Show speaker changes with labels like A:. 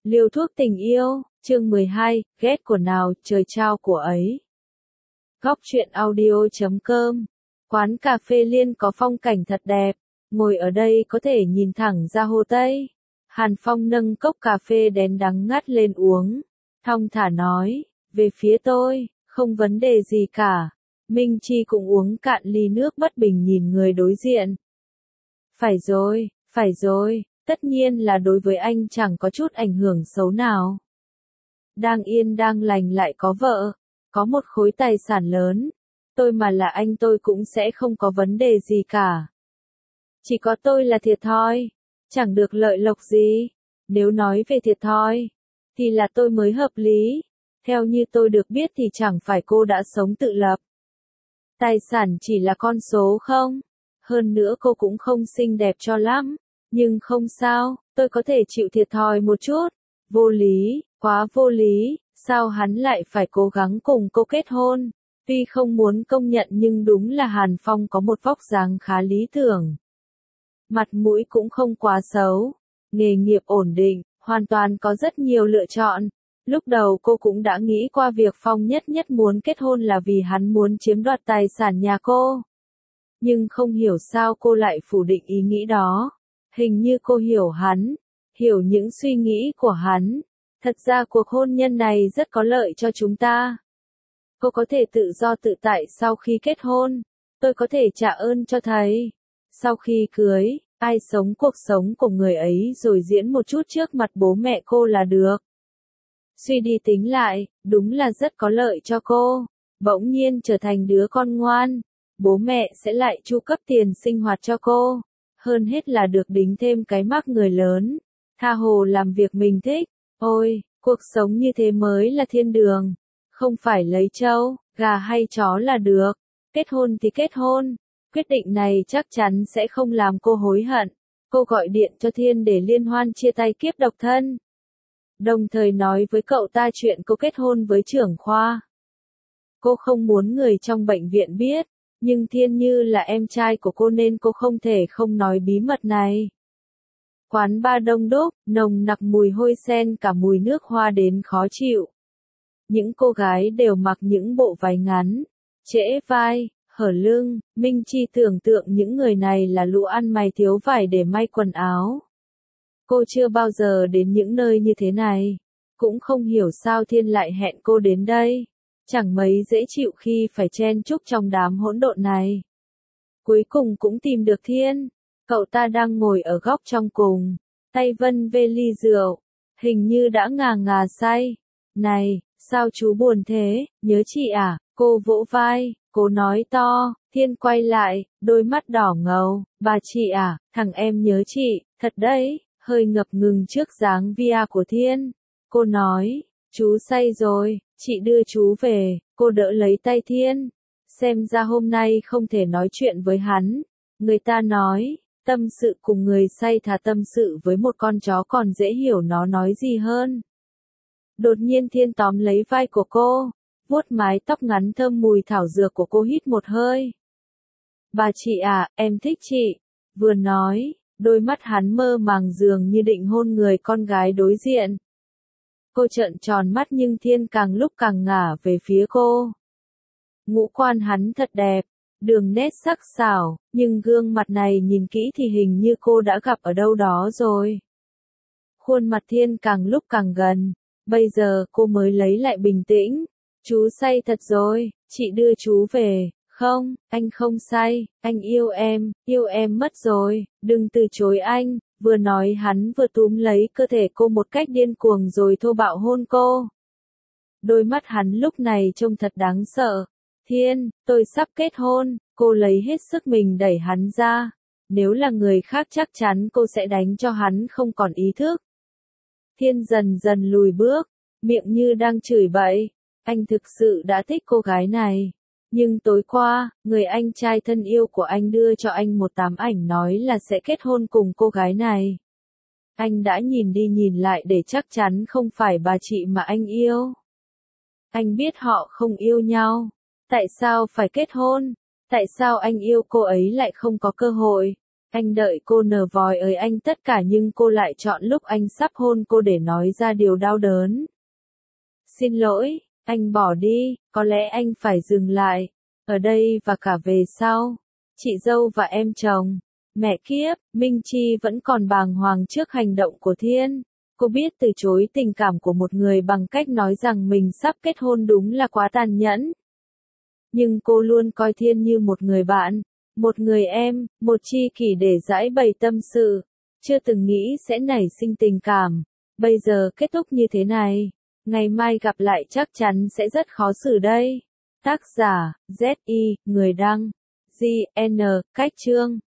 A: Liều thuốc tình yêu, chương 12, ghét của nào, trời trao của ấy. Góc truyện audio.com. Quán cà phê Liên có phong cảnh thật đẹp, ngồi ở đây có thể nhìn thẳng ra Hồ Tây. Hàn Phong nâng cốc cà phê đen đắng ngắt lên uống, thong thả nói, về phía tôi, không vấn đề gì cả. Minh Chi cũng uống cạn ly nước bất bình nhìn người đối diện. Phải rồi, tất nhiên là đối với anh chẳng có chút ảnh hưởng xấu nào. Đang yên đang lành lại có vợ, có một khối tài sản lớn, tôi mà là anh tôi cũng sẽ không có vấn đề gì cả. Chỉ có tôi là thiệt thòi, chẳng được lợi lộc gì. Nếu nói về thiệt thòi, thì là tôi mới hợp lý. Theo như tôi được biết thì chẳng phải cô đã sống tự lập. Tài sản chỉ là con số không? Hơn nữa cô cũng không xinh đẹp cho lắm. Nhưng không sao, tôi có thể chịu thiệt thòi một chút. Vô lý, quá vô lý, sao hắn lại phải cố gắng cùng cô kết hôn? Tuy không muốn công nhận nhưng đúng là Hàn Phong có một vóc dáng khá lý tưởng. Mặt mũi cũng không quá xấu, nghề nghiệp ổn định, hoàn toàn có rất nhiều lựa chọn. Lúc đầu cô cũng đã nghĩ qua việc Phong nhất muốn kết hôn là vì hắn muốn chiếm đoạt tài sản nhà cô. Nhưng không hiểu sao cô lại phủ định ý nghĩ đó. Hình như cô hiểu hắn, hiểu những suy nghĩ của hắn. Thật ra cuộc hôn nhân này rất có lợi cho chúng ta. Cô có thể tự do tự tại sau khi kết hôn. Tôi có thể trả ơn cho thầy. Sau khi cưới, ai sống cuộc sống của người ấy rồi diễn một chút trước mặt bố mẹ cô là được. Suy đi tính lại, đúng là rất có lợi cho cô. Bỗng nhiên trở thành đứa con ngoan, bố mẹ sẽ lại chu cấp tiền sinh hoạt cho cô. Hơn hết là được đính thêm cái mác người lớn, tha hồ làm việc mình thích. Ôi, cuộc sống như thế mới là thiên đường. Không phải lấy trâu, gà hay chó là được. Kết hôn thì kết hôn. Quyết định này chắc chắn sẽ không làm cô hối hận. Cô gọi điện cho Thiên để liên hoan chia tay kiếp độc thân. Đồng thời nói với cậu ta chuyện cô kết hôn với trưởng khoa. Cô không muốn người trong bệnh viện biết, nhưng Thiên như là em trai của cô nên cô không thể không nói bí mật này. Quán bar đông đúc, nồng nặc mùi hôi sen cả mùi nước hoa đến khó chịu. Những cô gái đều mặc những bộ váy ngắn, trễ vai, hở lưng. Minh Chi tưởng tượng những người này là lũ ăn mày thiếu vải để may quần áo. Cô chưa bao giờ đến những nơi như thế này. Cũng không hiểu sao Thiên lại hẹn cô đến đây. Chẳng mấy dễ chịu khi phải chen chúc trong đám hỗn độn này. Cuối cùng cũng tìm được Thiên. Cậu ta đang ngồi ở góc trong cùng, tay vân vê ly rượu, hình như đã ngà say. Này, sao chú buồn thế, nhớ chị à? Cô vỗ vai, cô nói to. Thiên quay lại, đôi mắt đỏ ngầu. Bà chị à, thằng em nhớ chị, thật đấy. Hơi ngập ngừng trước dáng via của Thiên. Cô nói, chú say rồi, chị đưa chú về. Cô đỡ lấy tay Thiên. Xem ra hôm nay không thể nói chuyện với hắn. Người ta nói, tâm sự cùng người say thà tâm sự với một con chó còn dễ hiểu nó nói gì hơn. Đột nhiên Thiên tóm lấy vai của cô, vuốt mái tóc ngắn thơm mùi thảo dược của cô, hít một hơi. Bà chị à, em thích chị. Vừa nói, đôi mắt hắn mơ màng dường như định hôn người con gái đối diện. Cô trợn tròn mắt nhưng Thiên càng lúc càng ngả về phía cô. Ngũ quan hắn thật đẹp, đường nét sắc sảo, nhưng gương mặt này nhìn kỹ thì hình như cô đã gặp ở đâu đó rồi. Khuôn mặt Thiên càng lúc càng gần, bây giờ cô mới lấy lại bình tĩnh. Chú say thật rồi, chị đưa chú về. Không, anh không say, anh yêu em mất rồi, đừng từ chối anh. Vừa nói hắn vừa túm lấy cơ thể cô một cách điên cuồng rồi thô bạo hôn cô. Đôi mắt hắn lúc này trông thật đáng sợ. Thiên, tôi sắp kết hôn. Cô lấy hết sức mình đẩy hắn ra. Nếu là người khác chắc chắn cô sẽ đánh cho hắn không còn ý thức. Thiên dần dần lùi bước, miệng như đang chửi bậy. Anh thực sự đã thích cô gái này. Nhưng tối qua, người anh trai thân yêu của anh đưa cho anh một tấm ảnh nói là sẽ kết hôn cùng cô gái này. Anh đã nhìn đi nhìn lại để chắc chắn không phải bà chị mà anh yêu. Anh biết họ không yêu nhau. Tại sao phải kết hôn? Tại sao anh yêu cô ấy lại không có cơ hội? Anh đợi cô nở vòi ới anh tất cả nhưng cô lại chọn lúc anh sắp hôn cô để nói ra điều đau đớn. Xin lỗi, anh bỏ đi, có lẽ anh phải dừng lại. Ở đây và cả về sau. Chị dâu và em chồng. Mẹ kiếp, Minh Chi vẫn còn bàng hoàng trước hành động của Thiên. Cô biết từ chối tình cảm của một người bằng cách nói rằng mình sắp kết hôn đúng là quá tàn nhẫn. Nhưng cô luôn coi Thiên như một người bạn, một người em, một tri kỷ để giải bày tâm sự. Chưa từng nghĩ sẽ nảy sinh tình cảm. Bây giờ kết thúc như thế này. Ngày mai gặp lại chắc chắn sẽ rất khó xử đây. Tác giả, Z.I, người đăng, G.N, cách chương.